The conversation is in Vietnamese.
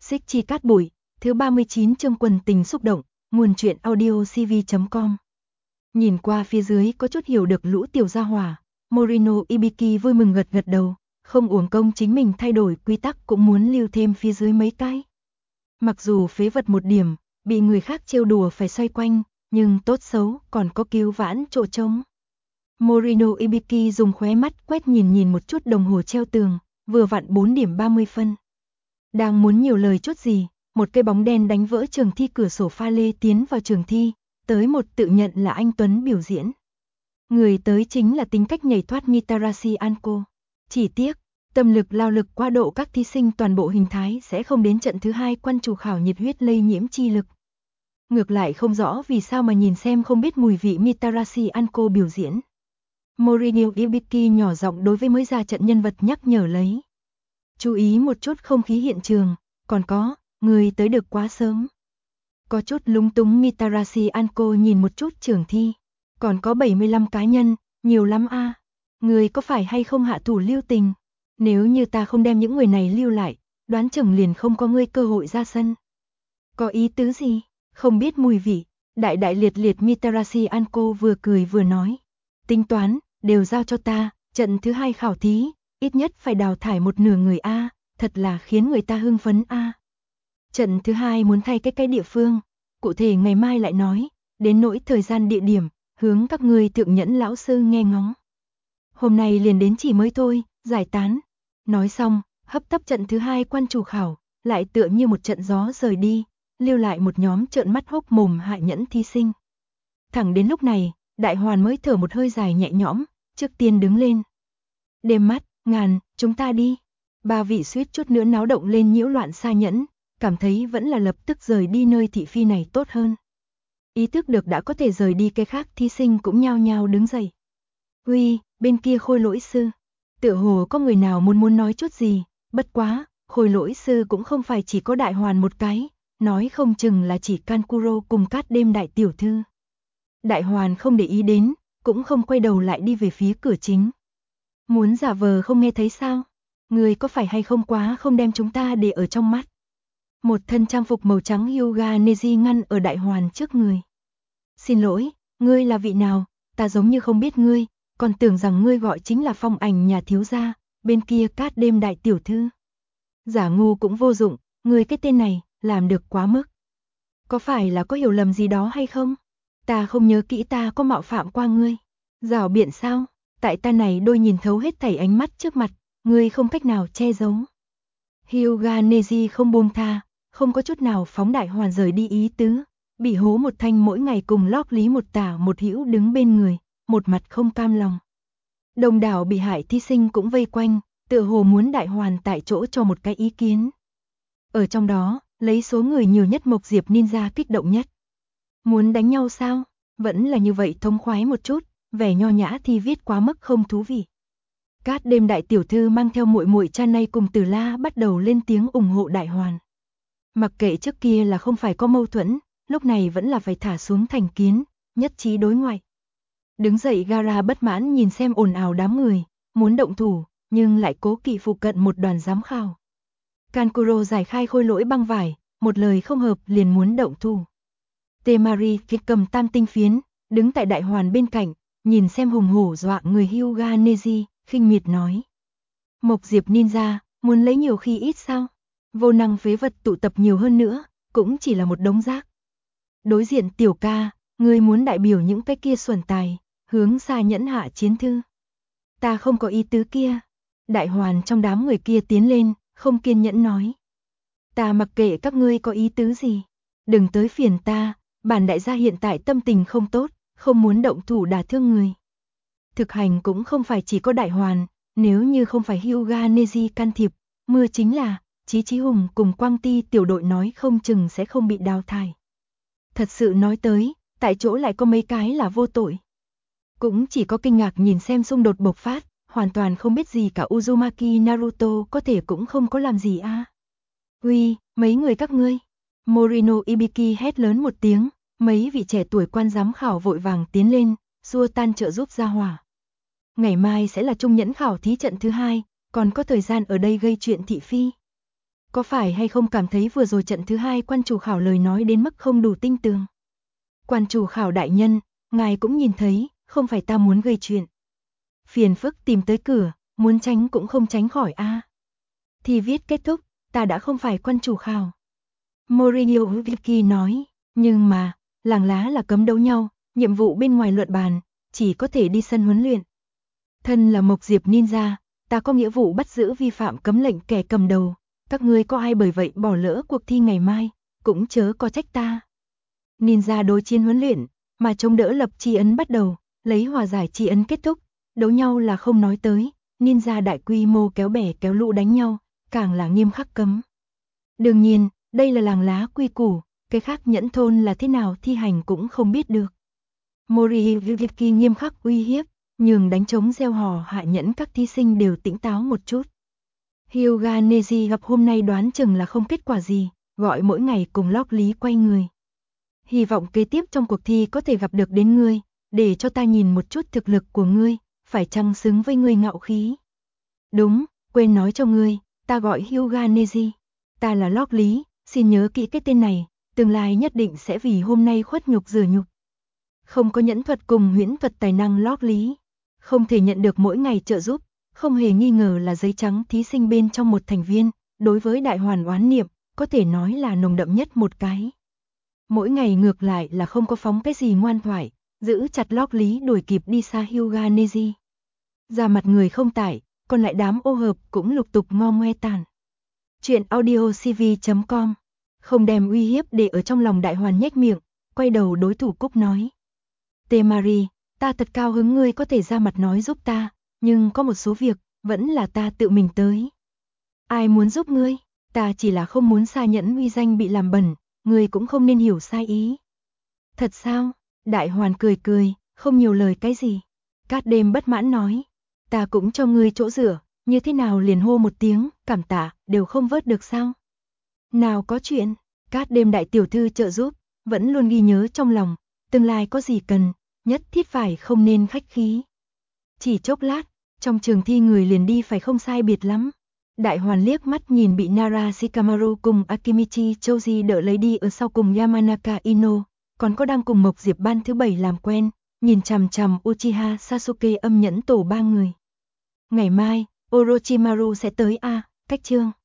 Xích chi cát bụi, thứ 39 chương quần tình xúc động, nguồn truyện audio cv.com. Nhìn qua phía dưới có chút hiểu được lũ tiểu gia hỏa, Morino Ibiki vui mừng gật gật đầu, không uổng công chính mình thay đổi quy tắc cũng muốn lưu thêm phía dưới mấy cái. Mặc dù phế vật một điểm, bị người khác trêu đùa phải xoay quanh, nhưng tốt xấu còn có cứu vãn chỗ trống. Morino Ibiki dùng khóe mắt quét nhìn một chút đồng hồ treo tường, vừa vặn 4 điểm 30 phân. Đang muốn nhiều lời chút gì, một cây bóng đen đánh vỡ trường thi cửa sổ pha lê tiến vào trường thi, tới một tự nhận là anh Tuấn biểu diễn. Người tới chính là tính cách nhảy thoát Mitarashi Anko. Chỉ tiếc, tâm lực lao lực quá độ các thí sinh toàn bộ hình thái sẽ không đến trận thứ 2 quan chủ khảo nhiệt huyết lây nhiễm chi lực. Ngược lại không rõ vì sao mà nhìn xem không biết mùi vị Mitarashi Anko biểu diễn. Morino Ibiki nhỏ giọng đối với mới ra trận nhân vật nhắc nhở lấy. Chú ý một chút không khí hiện trường, còn có, người tới được quá sớm. Có chút lúng túng Mitarashi Anko nhìn một chút trường thi, còn có 75 cá nhân, nhiều lắm a. Người có phải hay không hạ thủ lưu tình? Nếu như ta không đem những người này lưu lại, đoán chừng liền không có ngươi cơ hội ra sân. Có ý tứ gì? Không biết mùi vị, đại liệt Mitarashi Anko vừa cười vừa nói. Tính toán, đều giao cho ta, trận thứ 2 khảo thí, ít nhất phải đào thải một nửa người a, thật là khiến người ta hưng phấn a. Trận thứ 2 muốn thay cái địa phương, cụ thể ngày mai lại nói, đến nỗi thời gian địa điểm, hướng các ngươi thượng nhẫn lão sư nghe ngóng. Hôm nay liền đến chỉ mới thôi, giải tán. Nói xong, hấp tấp trận thứ 2 quan chủ khảo, lại tựa như một trận gió rời đi, lưu lại một nhóm trợn mắt hốc mồm hại nhẫn thí sinh. Thẳng đến lúc này, Đại Hoàn mới thở một hơi dài nhẹ nhõm, trước tiên đứng lên. Đêm mắt, ngàn, chúng ta đi. Ba vị suýt chút nữa náo động lên nhiễu loạn xa nhẫn, cảm thấy vẫn là lập tức rời đi nơi thị phi này tốt hơn. Ý thức được đã có thể rời đi, cái khác thí sinh cũng nhao nhao đứng dậy. Uy, bên kia Khôi Lỗi sư. Tựa hồ có người nào muốn nói chút gì, bất quá, Khôi Lỗi sư cũng không phải chỉ có Đại Hoàn một cái, nói không chừng là chỉ Kankuro cùng Cát Đêm đại tiểu thư. Đại Hoàn không để ý đến, cũng không quay đầu lại đi về phía cửa chính. Muốn giả vờ không nghe thấy sao? Người có phải hay không quá không đem chúng ta để ở trong mắt? Một thân trang phục màu trắng Hyuga Neji ngăn ở Đại Hoàn trước người. Xin lỗi, ngươi là vị nào? Ta giống như không biết ngươi, còn tưởng rằng ngươi gọi chính là Phong Ảnh nhà thiếu gia, bên kia Cát Đêm đại tiểu thư. Giả ngu cũng vô dụng, ngươi cái tên này, làm được quá mức. Có phải là có hiểu lầm gì đó hay không? Ta không nhớ kỹ ta có mạo phạm qua ngươi. Rảo biện sao? Tại ta này đôi nhìn thấu hết thảy ánh mắt trước mặt, ngươi không cách nào che giấu. Hyuga Neji không buông tha, không có chút nào phóng Đại Hoàn rời đi ý tứ, bị hố một thanh mỗi ngày cùng lót lý một tả một hữu đứng bên người, một mặt không cam lòng. Đông đảo bị hại thí sinh cũng vây quanh, tựa hồ muốn Đại Hoàn tại chỗ cho một cái ý kiến. Ở trong đó, lấy số người nhiều nhất Mộc Diệp Ninja kích động nhất. Muốn đánh nhau sao? Vẫn là như vậy thống khoái một chút, vẻ nho nhã thì viết quá mức không thú vị. Cát Đêm đại tiểu thư mang theo muội muội Chanay cùng Tử La bắt đầu lên tiếng ủng hộ Đại Hoàn. Mặc kệ trước kia là không phải có mâu thuẫn, lúc này vẫn là phải thả xuống thành kiến, nhất trí đối ngoại. Đứng dậy Gara bất mãn nhìn xem ồn ào đám người, muốn động thủ, nhưng lại cố kỵ phụ cận một đoàn giám khảo. Kankuro giải khai khôi lỗi băng vải, một lời không hợp liền muốn động thủ. Temari kịch cầm tam tinh phiến, đứng tại Đại Hoàn bên cạnh, nhìn xem hùng hổ dọa người Hyuga Neji, khinh miệt nói. Mộc Diệp Ninja, muốn lấy nhiều khi ít sao? Vô năng phế vật tụ tập nhiều hơn nữa, cũng chỉ là một đống rác. Đối diện tiểu ca, ngươi muốn đại biểu những cái kia xuẩn tài, hướng xa nhẫn hạ chiến thư. Ta không có ý tứ kia. Đại Hoàn trong đám người kia tiến lên, không kiên nhẫn nói. Ta mặc kệ các ngươi có ý tứ gì. Đừng tới phiền ta, bản đại gia hiện tại tâm tình không tốt, không muốn động thủ đả thương người. Thực hành cũng không phải chỉ có Đại Hoàn, nếu như không phải Hyuga Neji can thiệp, mưa chính là, Chí Chí Hùng cùng Quang Ti tiểu đội nói không chừng sẽ không bị đào thải. Thật sự nói tới, tại chỗ lại có mấy cái là vô tội. Cũng chỉ có kinh ngạc nhìn xem xung đột bộc phát, hoàn toàn không biết gì cả Uzumaki Naruto có thể cũng không có làm gì a. Uy, mấy người các ngươi. Morino Ibiki hét lớn một tiếng, mấy vị trẻ tuổi quan giám khảo vội vàng tiến lên, xua tan trợ giúp gia hỏa. Ngày mai sẽ là trung nhẫn khảo thí trận thứ 2, còn có thời gian ở đây gây chuyện thị phi. có phải hay không cảm thấy vừa rồi trận thứ hai quan chủ khảo lời nói đến mức không đủ tinh tường? Quan chủ khảo đại nhân, ngài cũng nhìn thấy, không phải ta muốn gây chuyện. Phiền phức tìm tới cửa, muốn tránh cũng không tránh khỏi a. Thi viết kết thúc, ta đã không phải quan chủ khảo. Mourinho Vicky nói, nhưng mà, làng lá là cấm đấu nhau, nhiệm vụ bên ngoài luận bàn, chỉ có thể đi sân huấn luyện. Thân là Mộc Diệp Ninja, ta có nghĩa vụ bắt giữ vi phạm cấm lệnh kẻ cầm đầu, các ngươi có ai bởi vậy bỏ lỡ cuộc thi ngày mai, cũng chớ có trách ta. Ninja đối chiến huấn luyện, mà chống đỡ lập tri ấn bắt đầu, lấy hòa giải tri ấn kết thúc, đấu nhau là không nói tới, ninja đại quy mô kéo bè kéo lũ đánh nhau, càng là nghiêm khắc cấm. Đương nhiên, đây là làng lá quy củ, cái khác nhẫn thôn là thế nào thi hành cũng không biết được. Morihiviki nghiêm khắc uy hiếp, nhường đánh trống gieo hò hạ nhẫn các thí sinh đều tỉnh táo một chút. Hyuga Neji gặp hôm nay đoán chừng là không kết quả gì, gọi mỗi ngày cùng lóc lý quay người. Hy vọng kế tiếp trong cuộc thi có thể gặp được đến ngươi, để cho ta nhìn một chút thực lực của ngươi, phải chăng xứng với ngươi ngạo khí. Đúng, quên nói cho ngươi, ta gọi Hyuga Neji, ta là lóc lý, xin nhớ kỹ cái tên này, tương lai nhất định sẽ vì hôm nay khuất nhục rửa nhục. Không có nhẫn thuật cùng huyễn thuật tài năng lóc lý, không thể nhận được mỗi ngày trợ giúp, không hề nghi ngờ là giấy trắng thí sinh bên trong một thành viên, đối với đại hoàn oán niệm, có thể nói là nồng đậm nhất một cái. Mỗi ngày ngược lại là không có phóng cái gì ngoan thoại, giữ chặt lóc lý đuổi kịp đi xa Hyuga Neji. Ra mặt người không tải, còn lại đám ô hợp cũng lục tục ngo ngoe tàn. Chuyện audio cv.com, không đem uy hiếp để ở trong lòng đại hoàn nhếch miệng, quay đầu đối thủ Cúc nói. Temari, ta thật cao hứng ngươi có thể ra mặt nói giúp ta, nhưng có một số việc, vẫn là ta tự mình tới. Ai muốn giúp ngươi, ta chỉ là không muốn Sa Nhẫn uy danh bị làm bẩn, ngươi cũng không nên hiểu sai ý. Thật sao? Đại hoàn cười cười, không nhiều lời cái gì. Cát đêm bất mãn nói, ta cũng cho ngươi chỗ rửa, như thế nào liền hô một tiếng, cảm tạ, đều không vớt được sao? Nào có chuyện, Cát đêm đại tiểu thư trợ giúp, vẫn luôn ghi nhớ trong lòng, tương lai có gì cần, nhất thiết phải không nên khách khí. Chỉ chốc lát, trong trường thi người liền đi phải không sai biệt lắm. Đại hoàn liếc mắt nhìn bị Nara Shikamaru cùng Akimichi Choji đỡ lấy đi ở sau cùng Yamanaka Ino, còn có đang cùng Mộc Diệp ban thứ 7 làm quen, nhìn chằm chằm Uchiha Sasuke âm nhẫn tổ 3 người. Ngày mai, Orochimaru sẽ tới cách chương.